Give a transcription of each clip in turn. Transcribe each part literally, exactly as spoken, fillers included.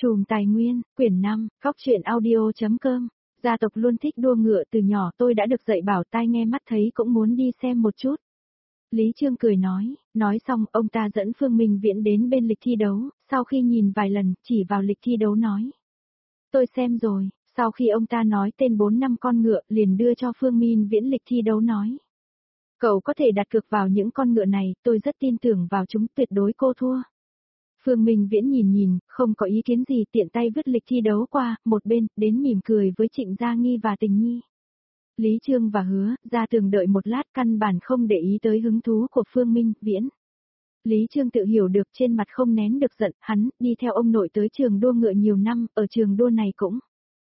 Chùm Tài Nguyên, quyển năm, Cóc truyện audio chấm com. Gia tộc luôn thích đua ngựa từ nhỏ, tôi đã được dạy bảo tai nghe mắt thấy cũng muốn đi xem một chút. Lý Trương cười nói, nói xong ông ta dẫn Phương Minh Viễn đến bên lịch thi đấu, sau khi nhìn vài lần, chỉ vào lịch thi đấu nói. Tôi xem rồi, sau khi ông ta nói tên bốn năm con ngựa liền đưa cho Phương Minh Viễn lịch thi đấu nói. Cậu có thể đặt cược vào những con ngựa này, tôi rất tin tưởng vào chúng, tuyệt đối cô thua. Phương Minh Viễn nhìn nhìn, không có ý kiến gì, tiện tay vứt lịch thi đấu qua, một bên, đến mỉm cười với Trịnh Gia Nghi và Tình Nhi. Lý Trương và Hứa, ra tường đợi một lát, căn bản không để ý tới hứng thú của Phương Minh Viễn. Lý Trương tự hiểu được, trên mặt không nén được giận, hắn, đi theo ông nội tới trường đua ngựa nhiều năm, ở trường đua này cũng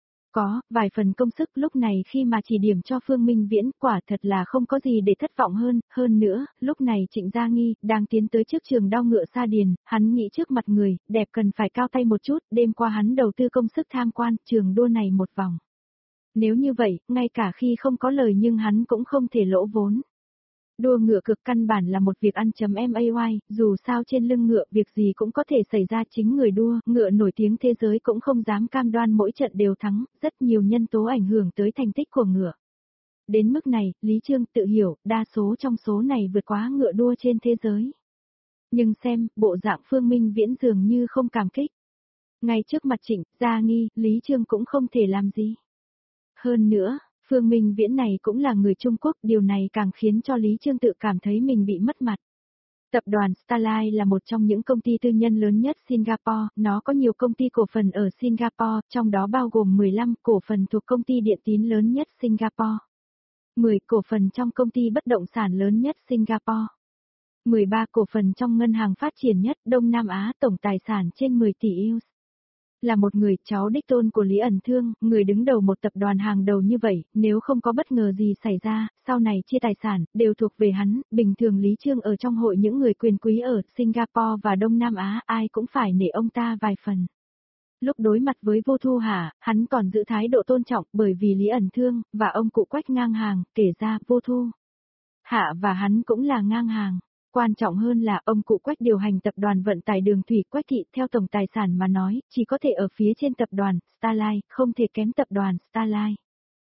có vài phần công sức, lúc này khi mà chỉ điểm cho Phương Minh Viễn, quả thật là không có gì để thất vọng hơn, hơn nữa, lúc này Trịnh Gia Nghi, đang tiến tới trước trường đao ngựa Sa Điền, hắn nghĩ trước mặt người, đẹp cần phải cao tay một chút, đêm qua hắn đầu tư công sức tham quan, trường đua này một vòng. Nếu như vậy, ngay cả khi không có lời nhưng hắn cũng không thể lỗ vốn. Đua ngựa cực căn bản là một việc ăn chấm may, dù sao trên lưng ngựa việc gì cũng có thể xảy ra, chính người đua, ngựa nổi tiếng thế giới cũng không dám cam đoan mỗi trận đều thắng, rất nhiều nhân tố ảnh hưởng tới thành tích của ngựa. Đến mức này, Lý Trương tự hiểu, đa số trong số này vượt quá ngựa đua trên thế giới. Nhưng xem, bộ dạng Phương Minh Viễn dường như không cảm kích. Ngay trước mặt Trịnh Gia Nghi, Lý Trương cũng không thể làm gì. Hơn nữa, Phương Minh Viễn này cũng là người Trung Quốc, điều này càng khiến cho Lý Trương tự cảm thấy mình bị mất mặt. Tập đoàn Starline là một trong những công ty tư nhân lớn nhất Singapore, nó có nhiều công ty cổ phần ở Singapore, trong đó bao gồm mười lăm cổ phần thuộc công ty điện tín lớn nhất Singapore, mười cổ phần trong công ty bất động sản lớn nhất Singapore, mười ba cổ phần trong ngân hàng phát triển nhất Đông Nam Á, tổng tài sản trên mười tỷ đô la. Là một người cháu đích tôn của Lý ẩn Thương, người đứng đầu một tập đoàn hàng đầu như vậy, nếu không có bất ngờ gì xảy ra, sau này chia tài sản, đều thuộc về hắn, bình thường Lý Trương ở trong hội những người quyền quý ở Singapore và Đông Nam Á, ai cũng phải nể ông ta vài phần. Lúc đối mặt với Vô Thu Hà, hắn còn giữ thái độ tôn trọng, bởi vì Lý ẩn Thương, và ông cụ Quách ngang hàng, kể ra Vô Thu Hạ và hắn cũng là ngang hàng. Quan trọng hơn là ông cụ Quách điều hành tập đoàn vận tải đường thủy Quách Thị, theo tổng tài sản mà nói, chỉ có thể ở phía trên tập đoàn Starline, không thể kém tập đoàn Starline.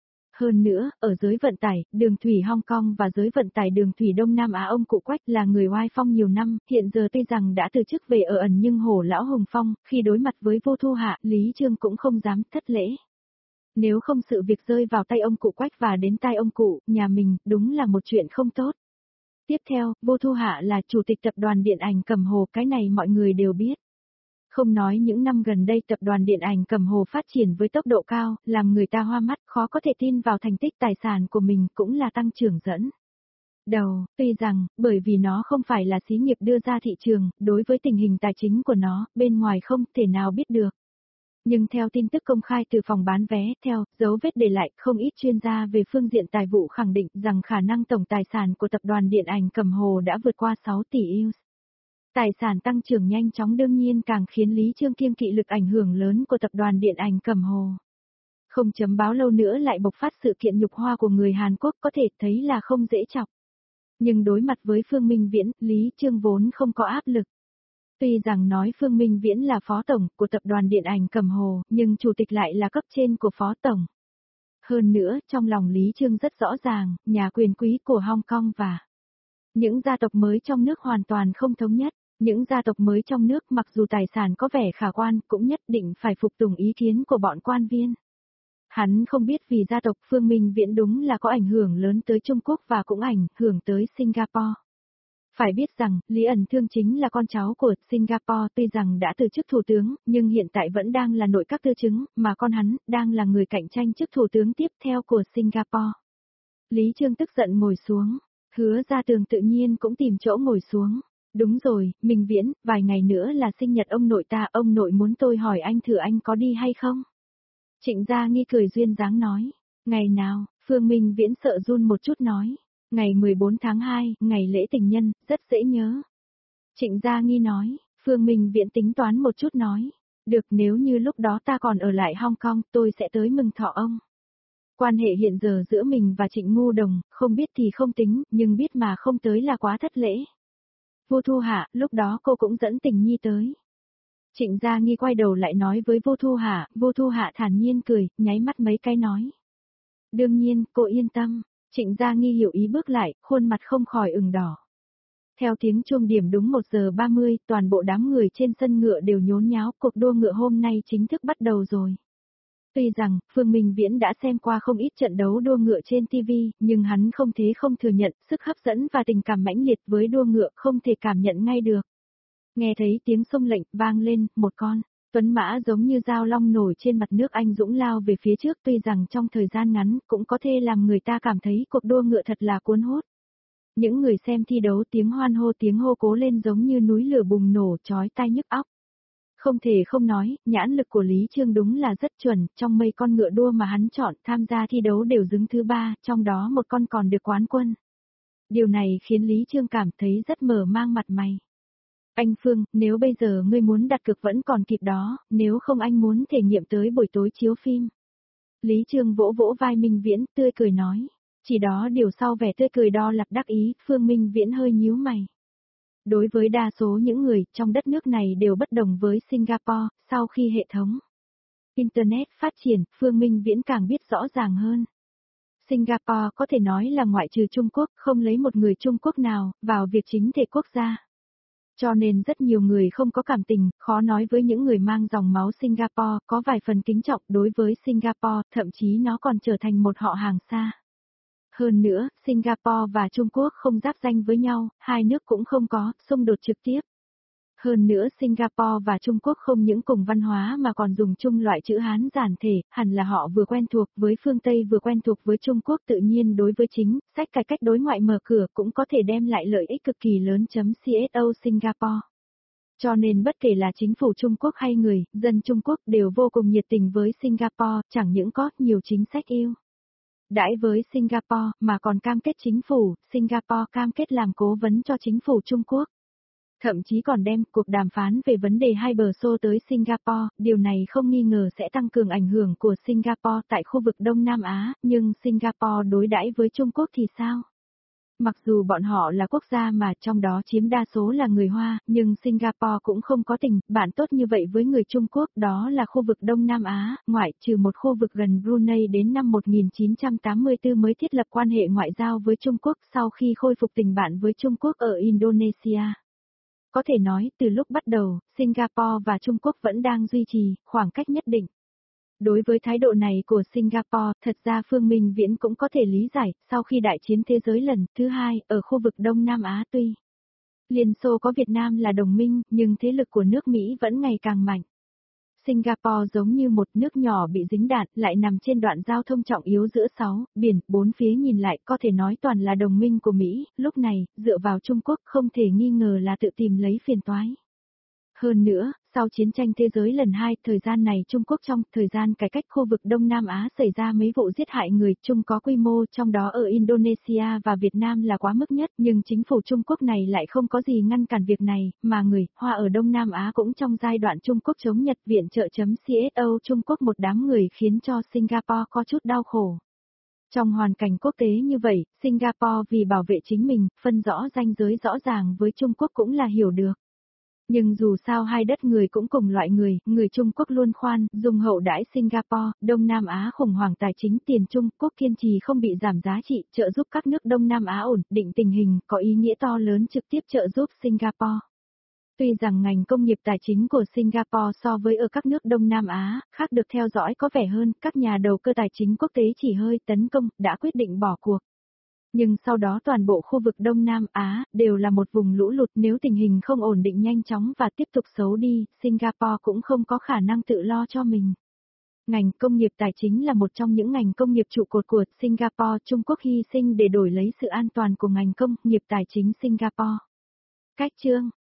Hơn nữa, ở giới vận tải, đường thủy Hong Kong và giới vận tải đường thủy Đông Nam Á, ông cụ Quách là người oai phong nhiều năm, hiện giờ tuy rằng đã từ chức về ở ẩn nhưng hổ lão Hồng Phong, khi đối mặt với Vô Thu Hạ, Lý Trương cũng không dám thất lễ. Nếu không sự việc rơi vào tay ông cụ Quách và đến tai ông cụ, nhà mình, đúng là một chuyện không tốt. Tiếp theo, Vô Thu Hạ là chủ tịch tập đoàn điện ảnh Cẩm Hồ, cái này mọi người đều biết. Không nói những năm gần đây tập đoàn điện ảnh Cẩm Hồ phát triển với tốc độ cao, làm người ta hoa mắt, khó có thể tin vào thành tích tài sản của mình cũng là tăng trưởng dẫn đầu, tuy rằng, bởi vì nó không phải là xí nghiệp đưa ra thị trường, đối với tình hình tài chính của nó, bên ngoài không thể nào biết được. Nhưng theo tin tức công khai từ phòng bán vé, theo dấu vết để lại, không ít chuyên gia về phương diện tài vụ khẳng định rằng khả năng tổng tài sản của tập đoàn điện ảnh Cẩm Hồ đã vượt qua sáu tỷ đô la. Tài sản tăng trưởng nhanh chóng đương nhiên càng khiến Lý Trương kiêng kỵ lực ảnh hưởng lớn của tập đoàn điện ảnh Cẩm Hồ. Không chấm báo lâu nữa lại bộc phát sự kiện nhục hoa của người Hàn Quốc, có thể thấy là không dễ chọc. Nhưng đối mặt với Phương Minh Viễn, Lý Trương vốn không có áp lực. Tuy rằng nói Phương Minh Viễn là phó tổng của tập đoàn điện ảnh Cẩm Hồ, nhưng chủ tịch lại là cấp trên của phó tổng. Hơn nữa, trong lòng Lý Trương rất rõ ràng, nhà quyền quý của Hong Kong và những gia tộc mới trong nước hoàn toàn không thống nhất. Những gia tộc mới trong nước mặc dù tài sản có vẻ khả quan, cũng nhất định phải phục tùng ý kiến của bọn quan viên. Hắn không biết vì gia tộc Phương Minh Viễn đúng là có ảnh hưởng lớn tới Trung Quốc và cũng ảnh hưởng tới Singapore. Phải biết rằng, Lý ẩn Thương chính là con cháu của Singapore, tuy rằng đã từ chức thủ tướng, nhưng hiện tại vẫn đang là nội các tư chứng, mà con hắn, đang là người cạnh tranh chức thủ tướng tiếp theo của Singapore. Lý Trương tức giận ngồi xuống, Hứa Ra Tường tự nhiên cũng tìm chỗ ngồi xuống. Đúng rồi, Minh Viễn, vài ngày nữa là sinh nhật ông nội ta, ông nội muốn tôi hỏi anh thử anh có đi hay không? Trịnh Gia Nghi cười duyên dáng nói, ngày nào, Phương Minh Viễn sợ run một chút nói. Ngày mười bốn tháng hai, ngày lễ tình nhân, rất dễ nhớ. Trịnh Gia Nghi nói, Phương Minh Viễn tính toán một chút nói. Được, nếu như lúc đó ta còn ở lại Hong Kong, tôi sẽ tới mừng thọ ông. Quan hệ hiện giờ giữa mình và Trịnh Ngu Đồng, không biết thì không tính, nhưng biết mà không tới là quá thất lễ. Vô Thu Hạ, lúc đó cô cũng dẫn Tình Nhi tới. Trịnh Gia Nghi quay đầu lại nói với Vô Thu Hạ, Vô Thu Hạ thản nhiên cười, nháy mắt mấy cái nói. Đương nhiên, cô yên tâm. Trịnh Gia Nghi hiểu ý bước lại, khuôn mặt không khỏi ửng đỏ. Theo tiếng chuông điểm đúng một giờ ba mươi, toàn bộ đám người trên sân ngựa đều nhốn nháo, cuộc đua ngựa hôm nay chính thức bắt đầu rồi. Tuy rằng, Phương Minh Viễn đã xem qua không ít trận đấu đua ngựa trên ti vi, nhưng hắn không thế không thừa nhận, sức hấp dẫn và tình cảm mãnh liệt với đua ngựa không thể cảm nhận ngay được. Nghe thấy tiếng xông lệnh vang lên, một con tuấn mã giống như dao long nổi trên mặt nước anh dũng lao về phía trước, tuy rằng trong thời gian ngắn cũng có thể làm người ta cảm thấy cuộc đua ngựa thật là cuốn hút. Những người xem thi đấu tiếng hoan hô tiếng hô cố lên giống như núi lửa bùng nổ chói tai nhức óc. Không thể không nói, nhãn lực của Lý Trương đúng là rất chuẩn, trong mấy con ngựa đua mà hắn chọn tham gia thi đấu đều đứng thứ ba, trong đó một con còn được quán quân. Điều này khiến Lý Trương cảm thấy rất mở mang mặt mày. Anh Phương, nếu bây giờ ngươi muốn đặt cược vẫn còn kịp đó, nếu không anh muốn thể nghiệm tới buổi tối chiếu phim. Lý Trương vỗ vỗ vai Minh Viễn, tươi cười nói. Chỉ đó điều sau vẻ tươi cười đo lặp đắc ý, Phương Minh Viễn hơi nhíu mày. Đối với đa số những người trong đất nước này đều bất đồng với Singapore, sau khi hệ thống Internet phát triển, Phương Minh Viễn càng biết rõ ràng hơn. Singapore có thể nói là ngoại trừ Trung Quốc, không lấy một người Trung Quốc nào vào việc chính thể quốc gia. Cho nên rất nhiều người không có cảm tình, khó nói với những người mang dòng máu Singapore, có vài phần kính trọng đối với Singapore, thậm chí nó còn trở thành một họ hàng xa. Hơn nữa, Singapore và Trung Quốc không giáp ranh với nhau, hai nước cũng không có xung đột trực tiếp. Hơn nữa Singapore và Trung Quốc không những cùng văn hóa mà còn dùng chung loại chữ Hán giản thể, hẳn là họ vừa quen thuộc với phương Tây vừa quen thuộc với Trung Quốc, tự nhiên đối với chính sách cải cách đối ngoại mở cửa cũng có thể đem lại lợi ích cực kỳ lớn. Co Singapore. Cho nên bất kể là chính phủ Trung Quốc hay người, dân Trung Quốc đều vô cùng nhiệt tình với Singapore, chẳng những có nhiều chính sách ưu đãi với Singapore, mà còn cam kết chính phủ Singapore cam kết làm cố vấn cho chính phủ Trung Quốc. Thậm chí còn đem cuộc đàm phán về vấn đề hai bờ xô tới Singapore, điều này không nghi ngờ sẽ tăng cường ảnh hưởng của Singapore tại khu vực Đông Nam Á, nhưng Singapore đối đãi với Trung Quốc thì sao? Mặc dù bọn họ là quốc gia mà trong đó chiếm đa số là người Hoa, nhưng Singapore cũng không có tình bạn tốt như vậy với người Trung Quốc, đó là khu vực Đông Nam Á, ngoại trừ một khu vực gần Brunei đến năm một nghìn chín trăm tám mươi tư mới thiết lập quan hệ ngoại giao với Trung Quốc sau khi khôi phục tình bạn với Trung Quốc ở Indonesia. Có thể nói, từ lúc bắt đầu, Singapore và Trung Quốc vẫn đang duy trì khoảng cách nhất định. Đối với thái độ này của Singapore, thật ra Phương Minh Viễn cũng có thể lý giải, sau khi đại chiến thế giới lần thứ hai, ở khu vực Đông Nam Á tuy Liên Xô có Việt Nam là đồng minh, nhưng thế lực của nước Mỹ vẫn ngày càng mạnh. Singapore giống như một nước nhỏ bị dính đạn, lại nằm trên đoạn giao thông trọng yếu giữa sáu biển, bốn phía nhìn lại có thể nói toàn là đồng minh của Mỹ, lúc này, dựa vào Trung Quốc không thể nghi ngờ là tự tìm lấy phiền toái. Hơn nữa, sau chiến tranh thế giới lần hai, thời gian này Trung Quốc trong thời gian cải cách khu vực Đông Nam Á xảy ra mấy vụ giết hại người Trung có quy mô, trong đó ở Indonesia và Việt Nam là quá mức nhất, nhưng chính phủ Trung Quốc này lại không có gì ngăn cản việc này, mà người Hoa ở Đông Nam Á cũng trong giai đoạn Trung Quốc chống Nhật viện trợ.co Trung Quốc một đám người khiến cho Singapore có chút đau khổ. Trong hoàn cảnh quốc tế như vậy, Singapore vì bảo vệ chính mình, phân rõ ranh giới rõ ràng với Trung Quốc cũng là hiểu được. Nhưng dù sao hai đất người cũng cùng loại người, người Trung Quốc luôn khoan, dung hậu đãi Singapore, Đông Nam Á khủng hoảng tài chính tiền Trung Quốc kiên trì không bị giảm giá trị, trợ giúp các nước Đông Nam Á ổn định tình hình, có ý nghĩa to lớn trực tiếp trợ giúp Singapore. Tuy rằng ngành công nghiệp tài chính của Singapore so với ở các nước Đông Nam Á, khác được theo dõi có vẻ hơn, các nhà đầu cơ tài chính quốc tế chỉ hơi tấn công, đã quyết định bỏ cuộc. Nhưng sau đó toàn bộ khu vực Đông Nam Á đều là một vùng lũ lụt, nếu tình hình không ổn định nhanh chóng và tiếp tục xấu đi, Singapore cũng không có khả năng tự lo cho mình. Ngành công nghiệp tài chính là một trong những ngành công nghiệp trụ cột của Singapore, Trung Quốc hy sinh để đổi lấy sự an toàn của ngành công nghiệp tài chính Singapore. Cách chương